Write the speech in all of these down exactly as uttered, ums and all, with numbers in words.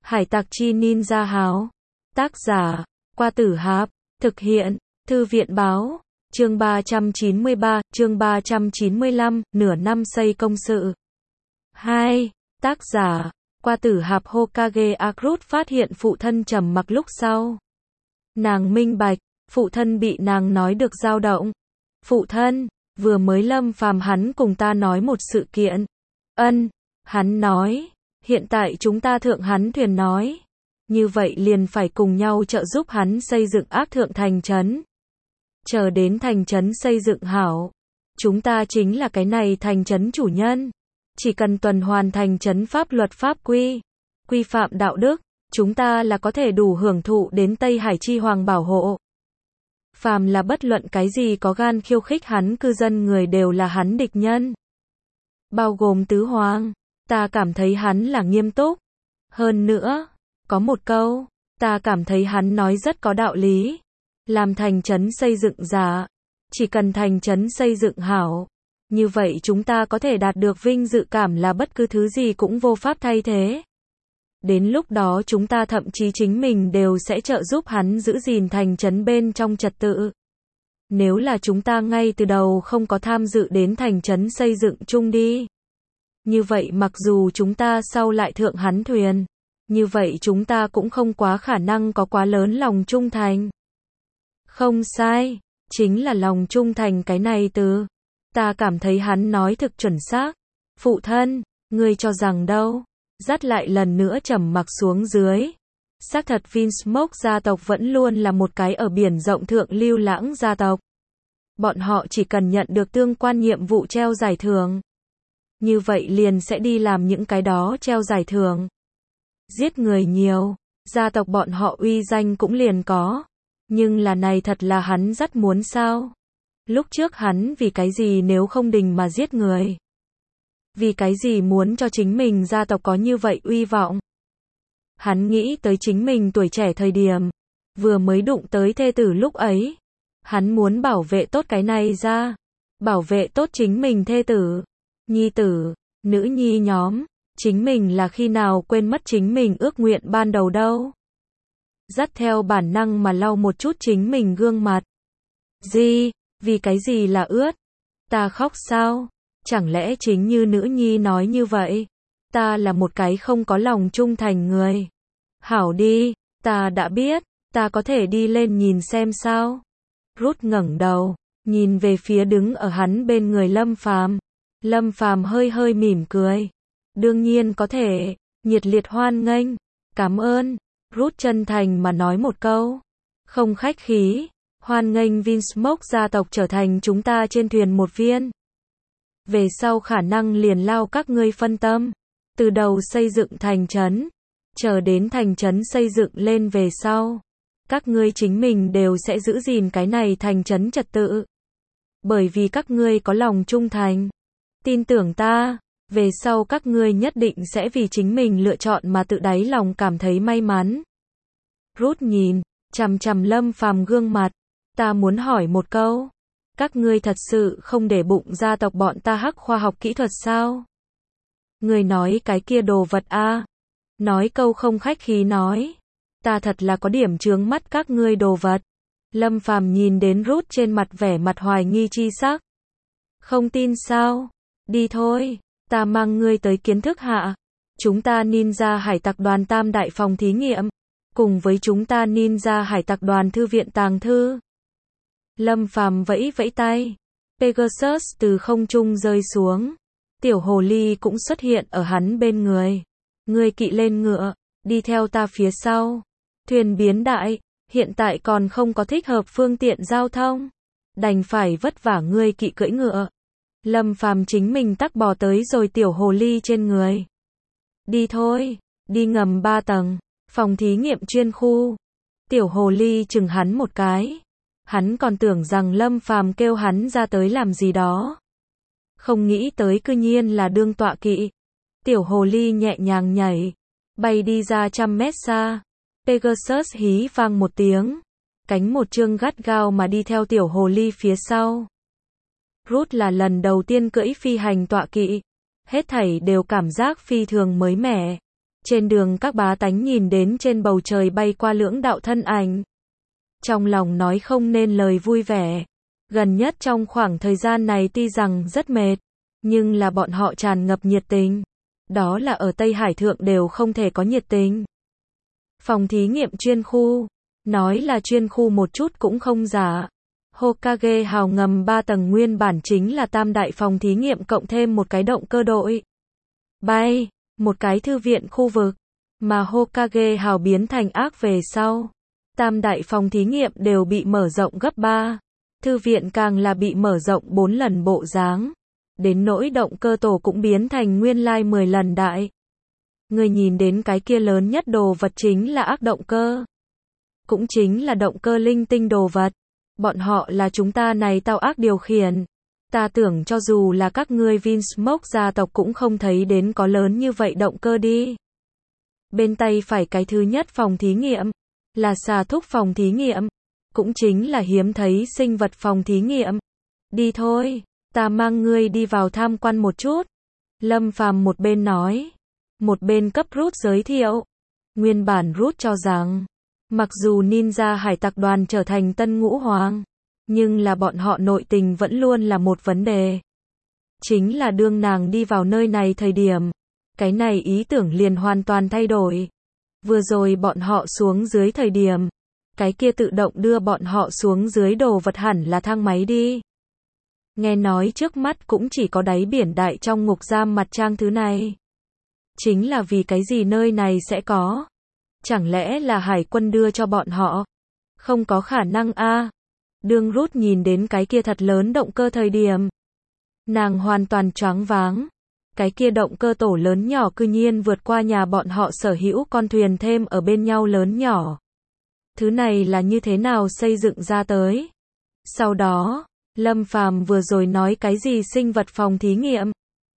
Hải tặc chi ninja háo. Tác giả, Qua Tử Hạp. Thực hiện, Thư viện báo. Chương ba trăm chín mươi ba, chương ba trăm chín mươi lăm, nửa năm xây công sự. hai. Tác giả, Qua Tử Hạp. Hokage Akrut phát hiện phụ thân trầm mặc lúc sau. Nàng minh bạch, phụ thân bị nàng nói được dao động. Phụ thân, vừa mới Lâm Phàm hắn cùng ta nói một sự kiện. Ân, hắn nói, hiện tại chúng ta thượng hắn thuyền nói. Như vậy liền phải cùng nhau trợ giúp hắn xây dựng ác thượng thành trấn. Chờ đến thành trấn xây dựng hảo, chúng ta chính là cái này thành trấn chủ nhân. Chỉ cần tuần hoàn thành trấn pháp luật pháp quy, quy phạm đạo đức, chúng ta là có thể đủ hưởng thụ đến Tây Hải chi hoàng bảo hộ. Phàm là bất luận cái gì có gan khiêu khích hắn cư dân người đều là hắn địch nhân. Bao gồm tứ hoàng, ta cảm thấy hắn là nghiêm túc. Hơn nữa, có một câu, ta cảm thấy hắn nói rất có đạo lý. Làm thành trấn xây dựng giả, chỉ cần thành trấn xây dựng hảo, như vậy chúng ta có thể đạt được vinh dự cảm là bất cứ thứ gì cũng vô pháp thay thế. Đến lúc đó chúng ta thậm chí chính mình đều sẽ trợ giúp hắn giữ gìn thành trấn bên trong trật tự. Nếu là chúng ta ngay từ đầu không có tham dự đến thành trấn xây dựng chung đi. Như vậy mặc dù chúng ta sau lại thượng hắn thuyền, như vậy chúng ta cũng không quá khả năng có quá lớn lòng trung thành. Không sai, chính là lòng trung thành cái này từ. Ta cảm thấy hắn nói thực chuẩn xác. Phụ thân, ngươi cho rằng đâu? Dắt lại lần nữa trầm mặc xuống dưới. Xác thật Vinsmoke gia tộc vẫn luôn là một cái ở biển rộng thượng lưu lãng gia tộc. Bọn họ chỉ cần nhận được tương quan nhiệm vụ treo giải thưởng. Như vậy liền sẽ đi làm những cái đó treo giải thưởng. Giết người nhiều, gia tộc bọn họ uy danh cũng liền có. Nhưng là này thật là hắn rất muốn sao? Lúc trước hắn vì cái gì nếu không đình mà giết người? Vì cái gì muốn cho chính mình gia tộc có như vậy uy vọng? Hắn nghĩ tới chính mình tuổi trẻ thời điểm, vừa mới đụng tới thê tử lúc ấy. Hắn muốn bảo vệ tốt cái này ra, bảo vệ tốt chính mình thê tử, nhi tử, nữ nhi nhóm, chính mình là khi nào quên mất chính mình ước nguyện ban đầu đâu. Dắt theo bản năng mà lau một chút chính mình gương mặt. Gì, vì cái gì là ướt? Ta khóc sao? Chẳng lẽ chính như nữ nhi nói như vậy? Ta là một cái không có lòng trung thành người. Hảo đi, ta đã biết, ta có thể đi lên nhìn xem sao? Rút ngẩng đầu, nhìn về phía đứng ở hắn bên người Lâm Phàm. Lâm Phàm hơi hơi mỉm cười. Đương nhiên có thể, nhiệt liệt hoan nghênh, cảm ơn. Rút chân thành mà nói một câu. Không khách khí, hoan nghênh Vinsmoke gia tộc trở thành chúng ta trên thuyền một viên. Về sau khả năng liền lao các ngươi phân tâm. Từ đầu xây dựng thành trấn, chờ đến thành trấn xây dựng lên về sau. Các ngươi chính mình đều sẽ giữ gìn cái này thành trấn trật tự. Bởi vì các ngươi có lòng trung thành. Tin tưởng ta, về sau các ngươi nhất định sẽ vì chính mình lựa chọn mà tự đáy lòng cảm thấy may mắn. Rút nhìn, chằm chằm Lâm Phàm gương mặt. Ta muốn hỏi một câu. Các ngươi thật sự không để bụng gia tộc bọn ta hắc khoa học kỹ thuật sao? Người nói cái kia đồ vật a à? Nói câu không khách khí nói. Ta thật là có điểm chướng mắt các ngươi đồ vật. Lâm Phàm nhìn đến Rút trên mặt vẻ mặt hoài nghi chi sắc. Không tin sao? Đi thôi, ta mang ngươi tới kiến thức hạ. Chúng ta ninja hải tặc đoàn tam đại phòng thí nghiệm. Cùng với chúng ta ninja hải tặc đoàn thư viện tàng thư. Lâm Phàm vẫy vẫy tay. Pegasus từ không trung rơi xuống. Tiểu hồ ly cũng xuất hiện ở hắn bên người. Ngươi kỵ lên ngựa, đi theo ta phía sau. Thuyền biến đại, hiện tại còn không có thích hợp phương tiện giao thông. Đành phải vất vả ngươi kỵ cưỡi ngựa. Lâm Phàm chính mình tắc bò tới rồi tiểu hồ ly trên người. Đi thôi, đi ngầm ba tầng, phòng thí nghiệm chuyên khu. Tiểu hồ ly chừng hắn một cái. Hắn còn tưởng rằng Lâm Phàm kêu hắn ra tới làm gì đó. Không nghĩ tới cư nhiên là đương tọa kỵ. Tiểu hồ ly nhẹ nhàng nhảy, bay đi ra trăm mét xa. Pegasus hí vang một tiếng. Cánh một chương gắt gao mà đi theo tiểu hồ ly phía sau. Rút là lần đầu tiên cưỡi phi hành tọa kỵ. Hết thảy đều cảm giác phi thường mới mẻ. Trên đường các bá tánh nhìn đến trên bầu trời bay qua lưỡng đạo thân ảnh. Trong lòng nói không nên lời vui vẻ. Gần nhất trong khoảng thời gian này tuy rằng rất mệt, nhưng là bọn họ tràn ngập nhiệt tình. Đó là ở Tây Hải Thượng đều không thể có nhiệt tình. Phòng thí nghiệm chuyên khu. Nói là chuyên khu một chút cũng không giả. Hokage hào ngầm ba tầng nguyên bản chính là tam đại phòng thí nghiệm cộng thêm một cái động cơ đội bay, một cái thư viện khu vực, mà Hokage hào biến thành ác về sau. Tam đại phòng thí nghiệm đều bị mở rộng gấp ba, thư viện càng là bị mở rộng bốn lần bộ dáng. Đến nỗi động cơ tổ cũng biến thành nguyên lai mười lần đại. Người nhìn đến cái kia lớn nhất đồ vật chính là ác động cơ. Cũng chính là động cơ linh tinh đồ vật. Bọn họ là chúng ta này tao ác điều khiển. Ta tưởng cho dù là các ngươi Vinsmoke gia tộc cũng không thấy đến có lớn như vậy động cơ đi. Bên tay phải cái thứ nhất phòng thí nghiệm, là xà thúc phòng thí nghiệm. Cũng chính là hiếm thấy sinh vật phòng thí nghiệm. Đi thôi, ta mang ngươi đi vào tham quan một chút. Lâm Phàm một bên nói, một bên cấp Root giới thiệu. Nguyên bản Root cho rằng, mặc dù ninja hải tặc đoàn trở thành tân ngũ hoàng, nhưng là bọn họ nội tình vẫn luôn là một vấn đề. Chính là đương nàng đi vào nơi này thời điểm, cái này ý tưởng liền hoàn toàn thay đổi. Vừa rồi bọn họ xuống dưới thời điểm, cái kia tự động đưa bọn họ xuống dưới đồ vật hẳn là thang máy đi. Nghe nói trước mắt cũng chỉ có đáy biển đại trong ngục giam mặt trang thứ này. Chính là vì cái gì nơi này sẽ có? Chẳng lẽ là hải quân đưa cho bọn họ? Không có khả năng a. À. Đương Root nhìn đến cái kia thật lớn động cơ thời điểm, nàng hoàn toàn choáng váng. Cái kia động cơ tổ lớn nhỏ cư nhiên vượt qua nhà bọn họ sở hữu con thuyền thêm ở bên nhau lớn nhỏ. Thứ này là như thế nào xây dựng ra tới? Sau đó, Lâm Phàm vừa rồi nói cái gì sinh vật phòng thí nghiệm?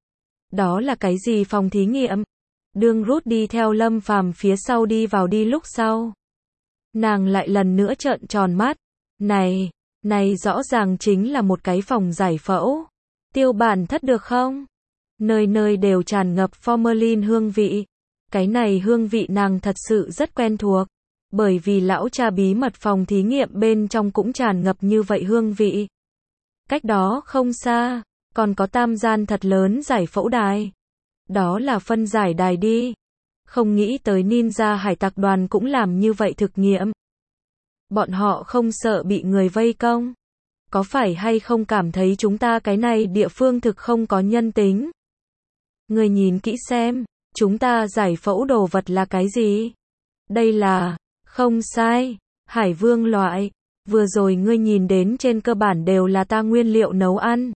Đó là cái gì phòng thí nghiệm? Đương Root đi theo Lâm Phàm phía sau đi vào đi lúc sau. Nàng lại lần nữa trợn tròn mắt. Này, này rõ ràng chính là một cái phòng giải phẫu. Tiêu bản thất được không? Nơi nơi đều tràn ngập formalin hương vị. Cái này hương vị nàng thật sự rất quen thuộc. Bởi vì lão cha bí mật phòng thí nghiệm bên trong cũng tràn ngập như vậy hương vị. Cách đó không xa, còn có tam gian thật lớn giải phẫu đài. Đó là phân giải đài đi. Không nghĩ tới ninja hải tặc đoàn cũng làm như vậy thực nghiệm. Bọn họ không sợ bị người vây công. Có phải hay không cảm thấy chúng ta cái này địa phương thực không có nhân tính? Người nhìn kỹ xem, chúng ta giải phẫu đồ vật là cái gì? Đây là, không sai, hải vương loại. Vừa rồi ngươi nhìn đến trên cơ bản đều là ta nguyên liệu nấu ăn.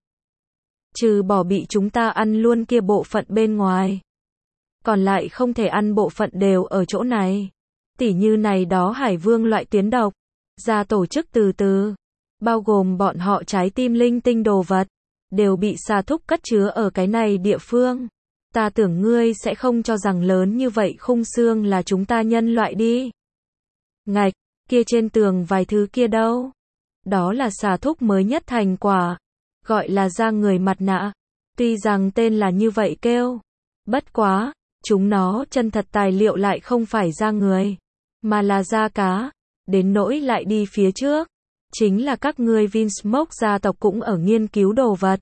Trừ bỏ bị chúng ta ăn luôn kia bộ phận bên ngoài. Còn lại không thể ăn bộ phận đều ở chỗ này. Tỉ như này đó hải vương loại tuyến độc. Ra tổ chức từ từ. Bao gồm bọn họ trái tim linh tinh đồ vật. Đều bị xà thúc cất chứa ở cái này địa phương. Ta tưởng ngươi sẽ không cho rằng lớn như vậy khung xương là chúng ta nhân loại đi. Ngạch, kia trên tường vài thứ kia đâu? Đó là xà thúc mới nhất thành quả. Gọi là da người mặt nạ. Tuy rằng tên là như vậy kêu. Bất quá, chúng nó chân thật tài liệu lại không phải da người. Mà là da cá. Đến nỗi lại đi phía trước. Chính là các ngươi Vinsmoke gia tộc cũng ở nghiên cứu đồ vật.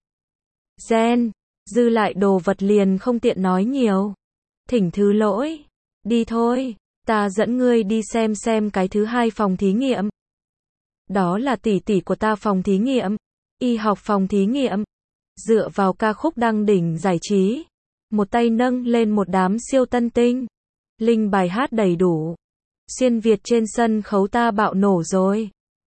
Gen. Dư lại đồ vật liền không tiện nói nhiều. Thỉnh thứ lỗi. Đi thôi. Ta dẫn ngươi đi xem xem cái thứ hai phòng thí nghiệm. Đó là tỷ tỷ của ta phòng thí nghiệm. Y học phòng thí nghiệm. Dựa vào ca khúc đăng đỉnh giải trí. Một tay nâng lên một đám siêu tân tinh. Linh bài hát đầy đủ. Xuyên Việt trên sân khấu ta bạo nổ rồi.